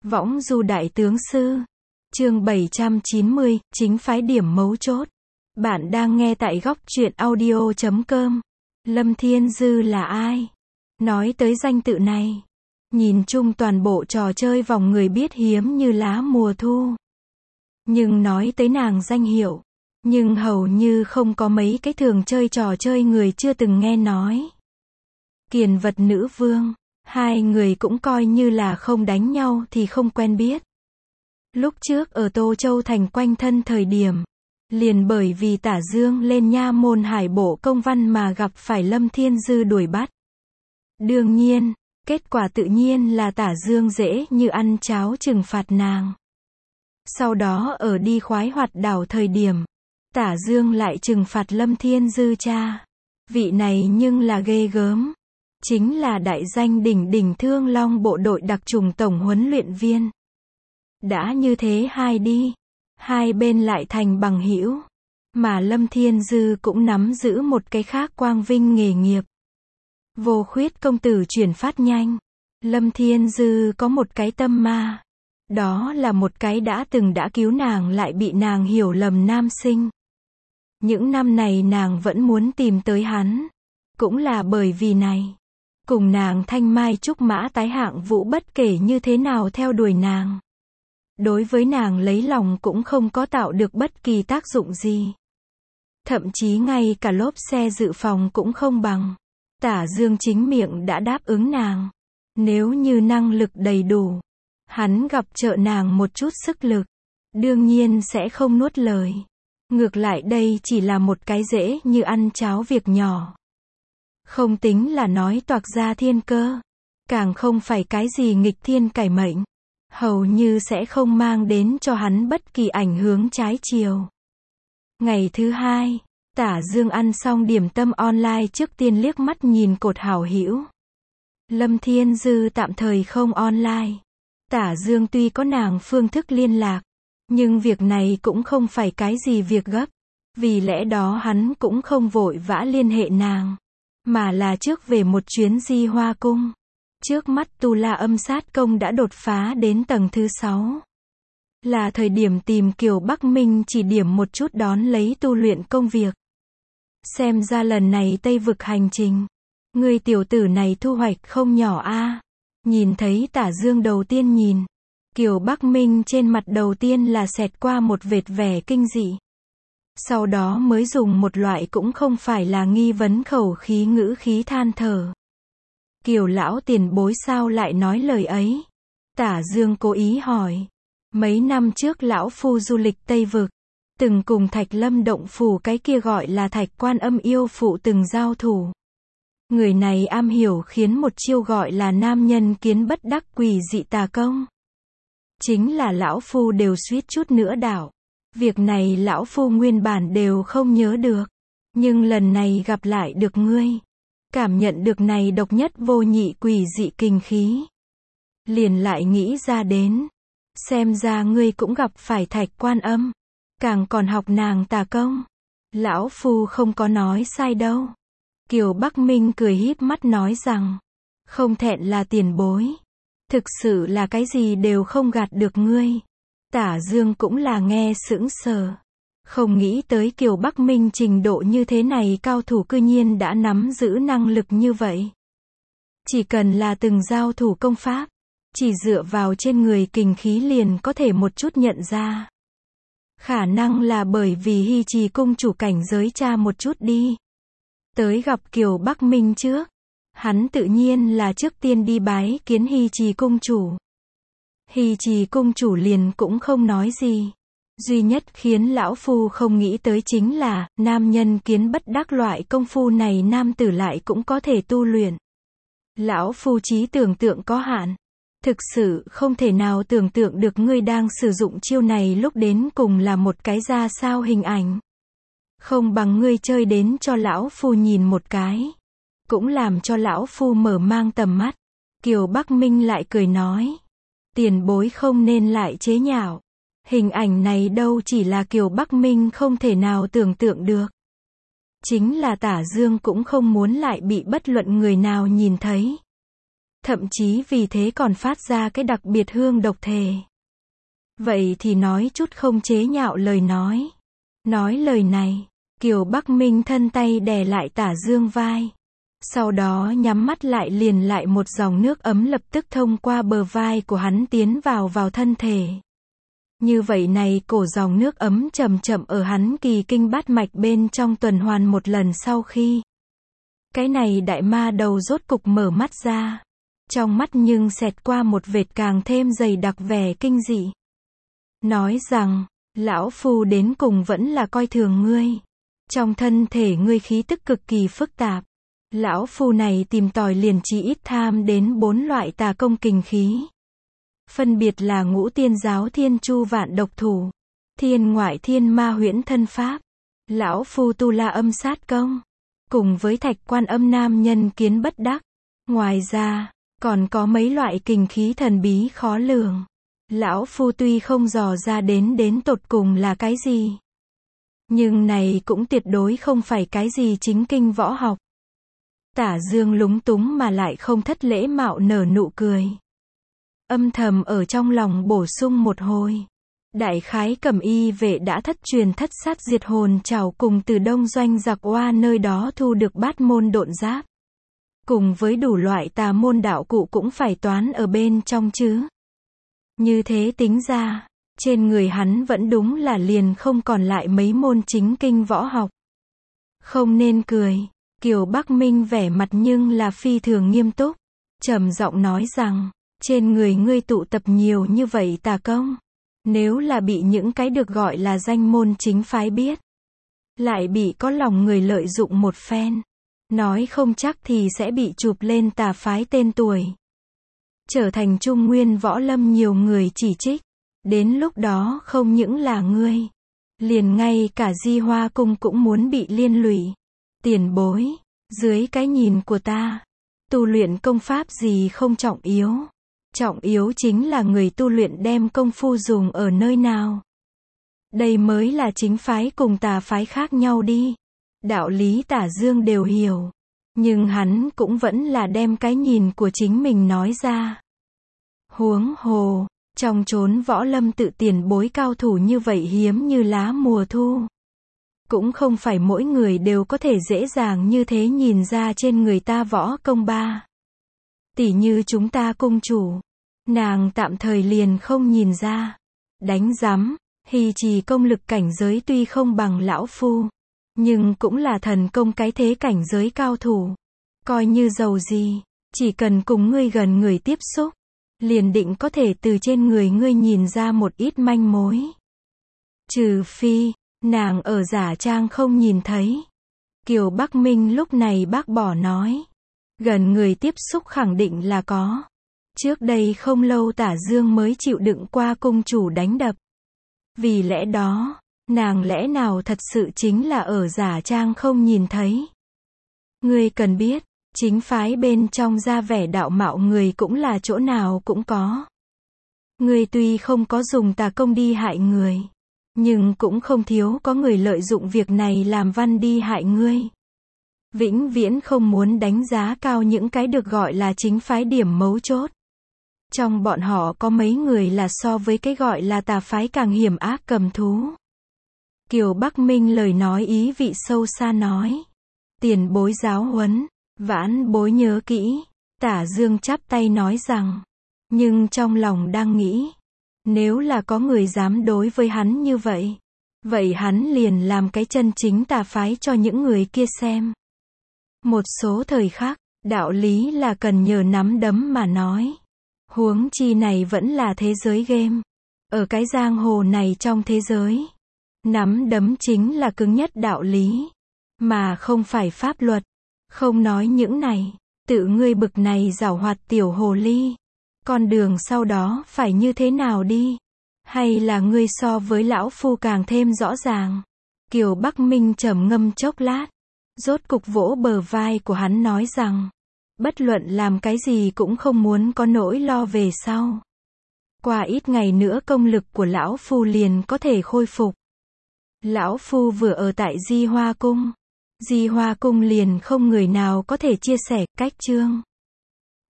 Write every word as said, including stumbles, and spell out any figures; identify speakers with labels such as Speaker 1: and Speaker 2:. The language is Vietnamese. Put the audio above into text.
Speaker 1: Võng du đại tướng sư. Chương bảy trăm chín mươi, chính phái điểm mấu chốt. Bạn đang nghe tại góc truyện audio chấm com. Lâm Thiên Dư là ai? Nói tới danh tự này, nhìn chung toàn bộ trò chơi vòng người biết hiếm như lá mùa thu. Nhưng nói tới nàng danh hiệu, nhưng hầu như không có mấy cái thường chơi trò chơi người chưa từng nghe nói. Kiền vật nữ vương, hai người cũng coi như là không đánh nhau thì không quen biết. Lúc trước ở Tô Châu thành quanh thân thời điểm, liền bởi vì Tả Dương lên nha môn hải bộ công văn mà gặp phải Lâm Thiên Dư đuổi bắt. Đương nhiên, kết quả tự nhiên là Tả Dương dễ như ăn cháo trừng phạt nàng. Sau đó ở đi khoái hoạt đảo thời điểm, Tả Dương lại trừng phạt Lâm Thiên Dư cha. Vị này nhưng là ghê gớm. Chính là đại danh đỉnh đỉnh Thương Long bộ đội đặc trùng tổng huấn luyện viên. Đã như thế hai đi, hai bên lại thành bằng hữu. Mà Lâm Thiên Dư cũng nắm giữ một cái khác quang vinh nghề nghiệp. Vô khuyết công tử chuyển phát nhanh. Lâm Thiên Dư có một cái tâm ma. Đó là một cái đã từng đã cứu nàng lại bị nàng hiểu lầm nam sinh. Những năm này nàng vẫn muốn tìm tới hắn. Cũng là bởi vì này. Cùng nàng thanh mai trúc mã tái hạng vũ bất kể như thế nào theo đuổi nàng. Đối với nàng lấy lòng cũng không có tạo được bất kỳ tác dụng gì. Thậm chí ngay cả lốp xe dự phòng cũng không bằng. Tả Dương chính miệng đã đáp ứng nàng. Nếu như năng lực đầy đủ, hắn gặp trợ nàng một chút sức lực, đương nhiên sẽ không nuốt lời. Ngược lại đây chỉ là một cái dễ như ăn cháo việc nhỏ. Không tính là nói toạc ra thiên cơ, càng không phải cái gì nghịch thiên cải mệnh, hầu như sẽ không mang đến cho hắn bất kỳ ảnh hưởng trái chiều. Ngày thứ hai, Tả Dương ăn xong điểm tâm online trước tiên liếc mắt nhìn cột hảo hữu. Lâm Thiên Dư tạm thời không online. Tả Dương tuy có nàng phương thức liên lạc, nhưng việc này cũng không phải cái gì việc gấp. Vì lẽ đó hắn cũng không vội vã liên hệ nàng, mà là trước về một chuyến Di Hoa Cung. Trước mắt Tu La âm sát công đã đột phá đến tầng thứ sáu. Là thời điểm tìm Kiều Bắc Minh chỉ điểm một chút đón lấy tu luyện công việc. Xem ra lần này Tây vực hành trình, người tiểu tử này thu hoạch không nhỏ a. Nhìn thấy Tả Dương đầu tiên nhìn, Kiều Bắc Minh trên mặt đầu tiên là xẹt qua một vệt vẻ kinh dị. Sau đó mới dùng một loại cũng không phải là nghi vấn khẩu khí ngữ khí than thở. Kiều lão tiền bối sao lại nói lời ấy? Tả Dương cố ý hỏi. Mấy năm trước lão phu du lịch Tây Vực, từng cùng Thạch Lâm động phủ cái kia gọi là Thạch Quan Âm yêu phụ từng giao thủ. Người này am hiểu khiến một chiêu gọi là nam nhân kiến bất đắc quỷ dị tà công. Chính là lão phu đều suýt chút nữa đảo. Việc này lão phu nguyên bản đều không nhớ được. Nhưng lần này gặp lại được ngươi, cảm nhận được này độc nhất vô nhị quỷ dị kinh khí, liền lại nghĩ ra đến. Xem ra ngươi cũng gặp phải Thạch Quan Âm, càng còn học nàng tà công. Lão phu không có nói sai đâu. Kiều Bắc Minh cười híp mắt nói rằng, không thẹn là tiền bối. Thực sự là cái gì đều không gạt được ngươi. Tả Dương cũng là nghe sững sờ. Không nghĩ tới Kiều Bắc Minh trình độ như thế này cao thủ cư nhiên đã nắm giữ năng lực như vậy. Chỉ cần là từng giao thủ công pháp, chỉ dựa vào trên người kình khí liền có thể một chút nhận ra. Khả năng là bởi vì Hy Trì cung chủ cảnh giới tra một chút đi. Tới gặp Kiều Bắc Minh trước, hắn tự nhiên là trước tiên đi bái kiến Hy Trì cung chủ. Hy Trì cung chủ liền cũng không nói gì. Duy nhất khiến lão phu không nghĩ tới chính là, nam nhân kiến bất đắc loại công phu này nam tử lại cũng có thể tu luyện. Lão phu trí tưởng tượng có hạn. Thực sự không thể nào tưởng tượng được ngươi đang sử dụng chiêu này lúc đến cùng là một cái ra sao hình ảnh. Không bằng ngươi chơi đến cho lão phu nhìn một cái. Cũng làm cho lão phu mở mang tầm mắt. Kiều Bắc Minh lại cười nói. Tiền bối không nên lại chế nhạo. Hình ảnh này đâu chỉ là Kiều Bắc Minh không thể nào tưởng tượng được. Chính là Tả Dương cũng không muốn lại bị bất luận người nào nhìn thấy. thậm chí vì thế còn phát ra cái đặc biệt hương độc thề. Vậy thì nói chút không chế nhạo lời nói. Nói lời này, Kiều Bắc Minh thân tay đè lại Tả Dương vai. Sau đó nhắm mắt lại, liền lại một dòng nước ấm lập tức thông qua bờ vai của hắn tiến vào vào thân thể. Như vậy này, cổ dòng nước ấm chậm chậm ở hắn kỳ kinh bát mạch bên trong tuần hoàn một lần sau khi. Cái này đại ma đầu rốt cục mở mắt ra. Trong mắt nhưng xẹt qua một vệt càng thêm dày đặc vẻ kinh dị. Nói rằng, lão phu đến cùng vẫn là coi thường ngươi. Trong thân thể ngươi khí tức cực kỳ phức tạp. Lão phu này tìm tòi liền chỉ ít tham đến bốn loại tà công kình khí. Phân biệt là Ngũ Tiên Giáo Thiên Chu Vạn Độc Thủ, Thiên Ngoại Thiên Ma Huyễn Thân Pháp, lão phu tu La Âm Sát Công, cùng với Thạch Quan Âm Nam Nhân Kiến Bất Đắc. Ngoài ra, còn có mấy loại kình khí thần bí khó lường. Lão phu tuy không dò ra đến đến tột cùng là cái gì, nhưng này cũng tuyệt đối không phải cái gì chính kinh võ học. Tả Dương lúng túng mà lại không thất lễ mạo nở nụ cười. Âm thầm ở trong lòng bổ sung một hồi. Đại khái Cẩm Y vệ đã thất truyền thất sát diệt hồn trảo cùng từ Đông Doanh giặc oa nơi đó thu được bát môn độn giáp. Cùng với đủ loại tà môn đạo cụ cũng phải toán ở bên trong chứ. Như thế tính ra, trên người hắn vẫn đúng là liền không còn lại mấy môn chính kinh võ học. Không nên cười. Kiều Bắc Minh vẻ mặt nhưng là phi thường nghiêm túc. Trầm giọng nói rằng, trên người ngươi tụ tập nhiều như vậy tà công. Nếu là bị những cái được gọi là danh môn chính phái biết, lại bị có lòng người lợi dụng một phen, nói không chắc thì sẽ bị chụp lên tà phái tên tuổi. Trở thành Trung Nguyên võ lâm nhiều người chỉ trích. Đến lúc đó không những là ngươi, liền ngay cả Di Hoa Cung cũng muốn bị liên lụy. Tiền bối, dưới cái nhìn của ta, tu luyện công pháp gì không trọng yếu. Trọng yếu chính là người tu luyện đem công phu dùng ở nơi nào. Đây mới là chính phái cùng tà phái khác nhau đi. Đạo lý Tả Dương đều hiểu. Nhưng hắn cũng vẫn là đem cái nhìn của chính mình nói ra. Huống hồ, trong chốn võ lâm tự tiền bối cao thủ như vậy hiếm như lá mùa thu. Cũng không phải mỗi người đều có thể dễ dàng như thế nhìn ra trên người ta võ công ba. Tỉ như chúng ta cung chủ, nàng tạm thời liền không nhìn ra. Đánh rắm, Hy Trì công lực cảnh giới tuy không bằng lão phu, nhưng cũng là thần công cái thế cảnh giới cao thủ. Coi như giàu gì, chỉ cần cùng ngươi gần người tiếp xúc, liền định có thể từ trên người ngươi nhìn ra một ít manh mối. Trừ phi, nàng ở giả trang không nhìn thấy. Kiều Bắc Minh lúc này bác bỏ nói. Gần người tiếp xúc khẳng định là có. Trước đây không lâu Tả Dương mới chịu đựng qua cung chủ đánh đập. Vì lẽ đó, nàng lẽ nào thật sự chính là ở giả trang không nhìn thấy. Ngươi cần biết, chính phái bên trong ra vẻ đạo mạo người cũng là chỗ nào cũng có. Ngươi tuy không có dùng tà công đi hại người, nhưng cũng không thiếu có người lợi dụng việc này làm văn đi hại ngươi. Vĩnh viễn không muốn đánh giá cao những cái được gọi là chính phái điểm mấu chốt. Trong bọn họ có mấy người là so với cái gọi là tà phái càng hiểm ác cầm thú. Kiều Bắc Minh lời nói ý vị sâu xa nói. Tiền bối giáo huấn, vãn bối nhớ kỹ. Tả Dương chắp tay nói rằng, nhưng trong lòng đang nghĩ, nếu là có người dám đối với hắn như vậy, vậy hắn liền làm cái chân chính tà phái cho những người kia xem. Một số thời khắc, đạo lý là cần nhờ nắm đấm mà nói. Huống chi này vẫn là thế giới game. Ở cái giang hồ này trong thế giới, nắm đấm chính là cứng nhất đạo lý, mà không phải pháp luật. Không nói những này, tự ngươi bực này giảo hoạt tiểu hồ ly, con đường sau đó phải như thế nào đi? Hay là ngươi so với lão phu càng thêm rõ ràng? Kiều Bắc Minh trầm ngâm chốc lát, rốt cục vỗ bờ vai của hắn nói rằng, bất luận làm cái gì cũng không muốn có nỗi lo về sau. Qua ít ngày nữa công lực của lão phu liền có thể khôi phục. Lão phu vừa ở tại Di Hoa Cung, Di Hoa Cung liền không người nào có thể chia sẻ cách chương.